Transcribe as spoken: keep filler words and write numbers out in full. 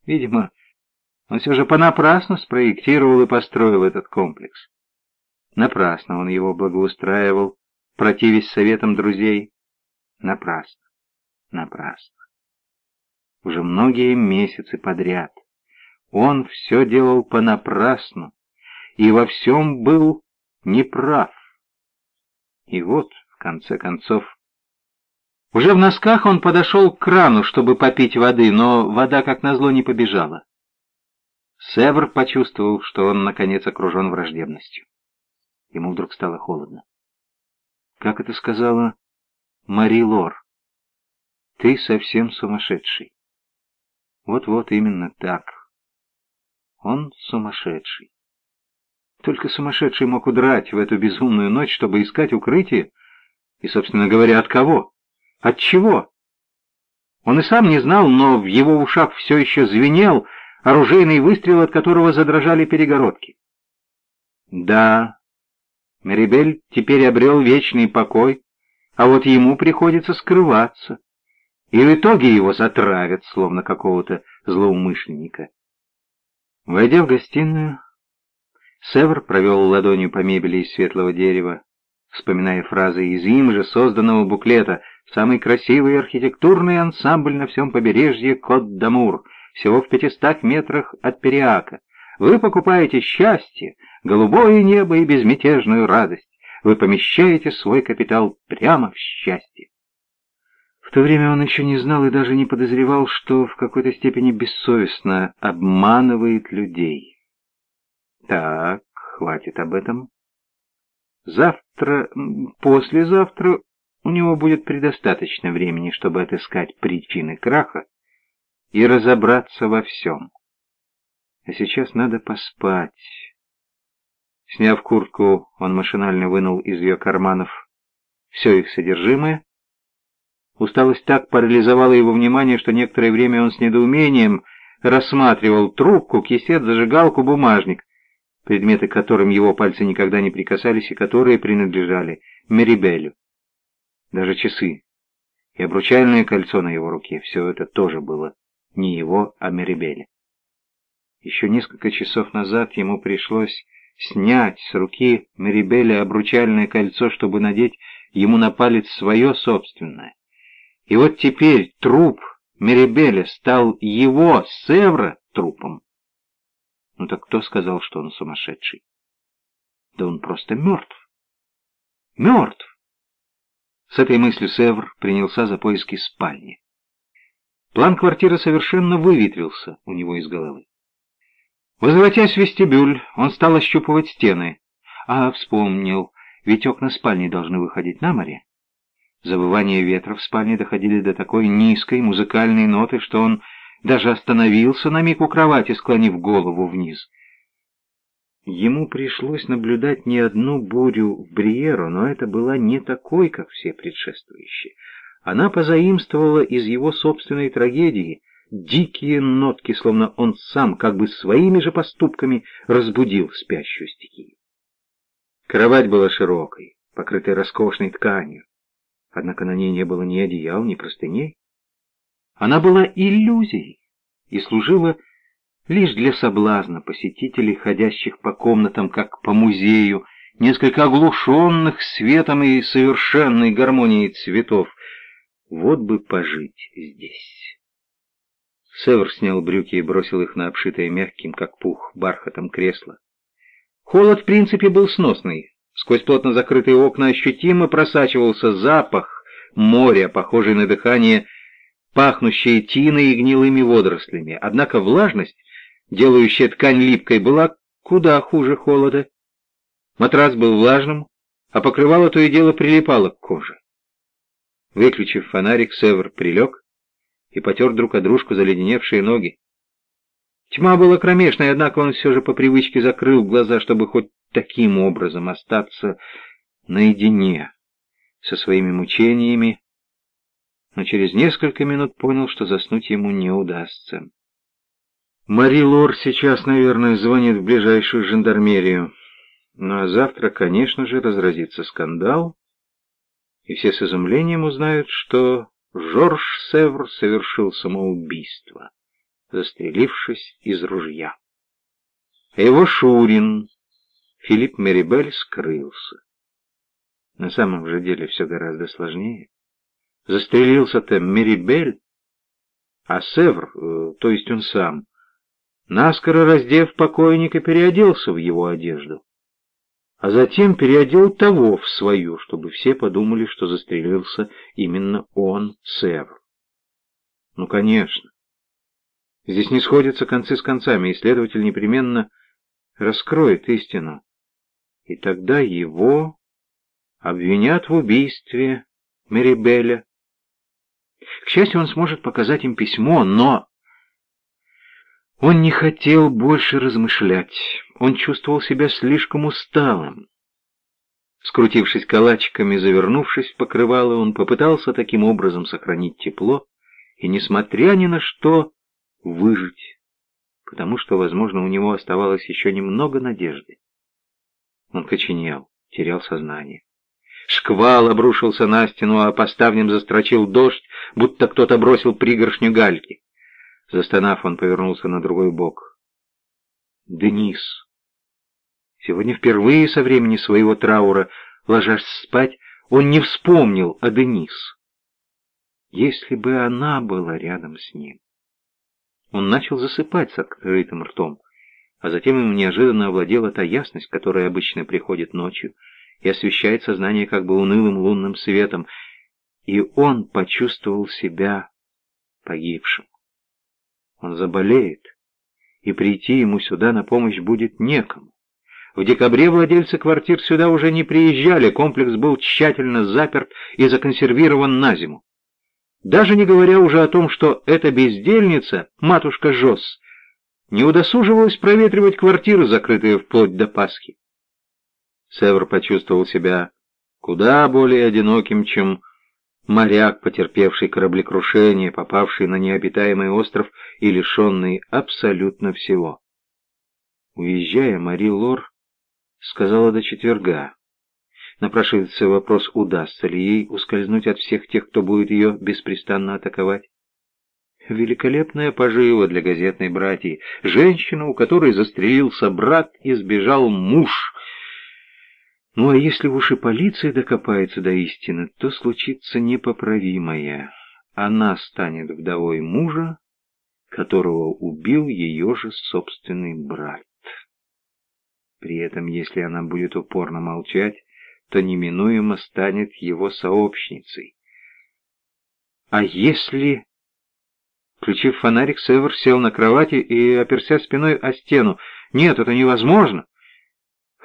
Видимо, он все же понапрасну спроектировал и построил этот комплекс. Напрасно он его благоустраивал, противясь советам друзей. Напрасно, напрасно. Уже многие месяцы подряд он все делал понапрасну и во всем был неправ. И вот, в конце концов, уже в носках он подошел к крану, чтобы попить воды, но вода, как назло, не побежала. Севр почувствовал, что он, наконец, окружен враждебностью. Ему вдруг стало холодно. «Как это сказала Мари Лор? Ты совсем сумасшедший». Вот-вот именно так. Он сумасшедший. Только сумасшедший мог удрать в эту безумную ночь, чтобы искать укрытие. И, собственно говоря, от кого? От чего? Он и сам не знал, но в его ушах все еще звенел оружейный выстрел, от которого задрожали перегородки. Да, Мерибель теперь обрел вечный покой, а вот ему приходится скрываться. И в итоге его затравят, словно какого-то злоумышленника. Войдя в гостиную, Севр провел ладонью по мебели из светлого дерева, вспоминая фразы из им же созданного буклета «Самый красивый архитектурный ансамбль на всем побережье Кот-д'Амур, всего в пятистах метрах от Периака. Вы покупаете счастье, голубое небо и безмятежную радость. Вы помещаете свой капитал прямо в счастье». В то время он еще не знал и даже не подозревал, что в какой-то степени бессовестно обманывает людей. Так, хватит об этом. Завтра, послезавтра у него будет предостаточно времени, чтобы отыскать причины краха и разобраться во всем. А сейчас надо поспать. Сняв куртку, он машинально вынул из ее карманов все их содержимое. Усталость так парализовала его внимание, что некоторое время он с недоумением рассматривал трубку, кисет, зажигалку, бумажник, предметы, к которым его пальцы никогда не прикасались и которые принадлежали Мерибелю. Даже часы и обручальное кольцо на его руке — все это тоже было не его, а Мерибеля. Еще несколько часов назад ему пришлось снять с руки Мерибеля обручальное кольцо, чтобы надеть ему на палец свое собственное. И вот теперь труп Мерибеля стал его, Севра, трупом. Ну так кто сказал, что он сумасшедший? Да он просто мертв. Мертв! С этой мыслью Севр принялся за поиски спальни. План квартиры совершенно выветрился у него из головы. Возвратясь в вестибюль, он стал ощупывать стены. А, вспомнил, ведь окна спальни должны выходить на море. Завывания ветра в спальне доходили до такой низкой музыкальной ноты, что он даже остановился на миг у кровати, склонив голову вниз. Ему пришлось наблюдать не одну бурю в Бриеро, но это была не такой, как все предшествующие. Она позаимствовала из его собственной трагедии дикие нотки, словно он сам как бы своими же поступками разбудил спящую стихию. Кровать была широкой, покрытой роскошной тканью, однако на ней не было ни одеял, ни простыней. Она была иллюзией и служила лишь для соблазна посетителей, ходящих по комнатам, как по музею, несколько оглушенных светом и совершенной гармонией цветов. Вот бы пожить здесь. Севр снял брюки и бросил их на обшитое мягким, как пух, бархатом кресло. Холод, в принципе, был сносный. Сквозь плотно закрытые окна ощутимо просачивался запах моря, похожий на дыхание, пахнущее тиной и гнилыми водорослями. Однако влажность, делающая ткань липкой, была куда хуже холода. Матрас был влажным, а покрывало то и дело прилипало к коже. Выключив фонарик, Севр прилег и потер друг о дружку заледеневшие ноги. Тьма была кромешной, однако он все же по привычке закрыл глаза, чтобы хоть таким образом остаться наедине со своими мучениями, но через несколько минут понял, что заснуть ему не удастся. Мари Лор сейчас, наверное, звонит в ближайшую жандармерию, ну а завтра, конечно же, разразится скандал, и все с изумлением узнают, что Жорж Севр совершил самоубийство застрелившись из ружья. А его шурин, Филипп Мерибель, скрылся. На самом же деле все гораздо сложнее. Застрелился-то Мерибель, а Севр, то есть он сам, наскоро раздев покойника, переоделся в его одежду, а затем переодел того в свою, чтобы все подумали, что застрелился именно он, Севр. Ну, конечно. Здесь не сходятся концы с концами, и следователь непременно раскроет истину. И тогда его обвинят в убийстве Мерибеля. К счастью, он сможет показать им письмо, но он не хотел больше размышлять. Он чувствовал себя слишком усталым. Скрутившись калачиками, завернувшись в покрывало, он попытался таким образом сохранить тепло и, несмотря ни на что, выжить, потому что, возможно, у него оставалось еще немного надежды. Он коченел, терял сознание. Шквал обрушился на стену, а по ставням застрочил дождь, будто кто-то бросил пригоршню гальки. Застонав, он повернулся на другой бок. Денис. Сегодня впервые со времени своего траура, ложась спать, он не вспомнил о Денис. Если бы она была рядом с ним. Он начал засыпать с открытым ртом, а затем ему неожиданно овладела та ясность, которая обычно приходит ночью и освещает сознание как бы унылым лунным светом, и он почувствовал себя погибшим. Он заболеет, и прийти ему сюда на помощь будет некому. В декабре владельцы квартир сюда уже не приезжали, комплекс был тщательно заперт и законсервирован на зиму. Даже не говоря уже о том, что эта бездельница, матушка Жосс, не удосуживалась проветривать квартиры, закрытые вплоть до Пасхи. Севр почувствовал себя куда более одиноким, чем моряк, потерпевший кораблекрушение, попавший на необитаемый остров и лишенный абсолютно всего. Уезжая, Мари Лор сказала до четверга. Напрашивается вопрос, удастся ли ей ускользнуть от всех тех, кто будет ее беспрестанно атаковать. Великолепная пожива для газетной братьи. Женщина, у которой застрелился брат и сбежал муж. Ну а если уж и полиция докопается до истины, то случится непоправимое. Она станет вдовой мужа, которого убил ее же собственный брат. При этом, если она будет упорно молчать, то неминуемо станет его сообщницей. А если... Включив фонарик, Севр сел на кровати и оперся спиной о стену. Нет, это невозможно.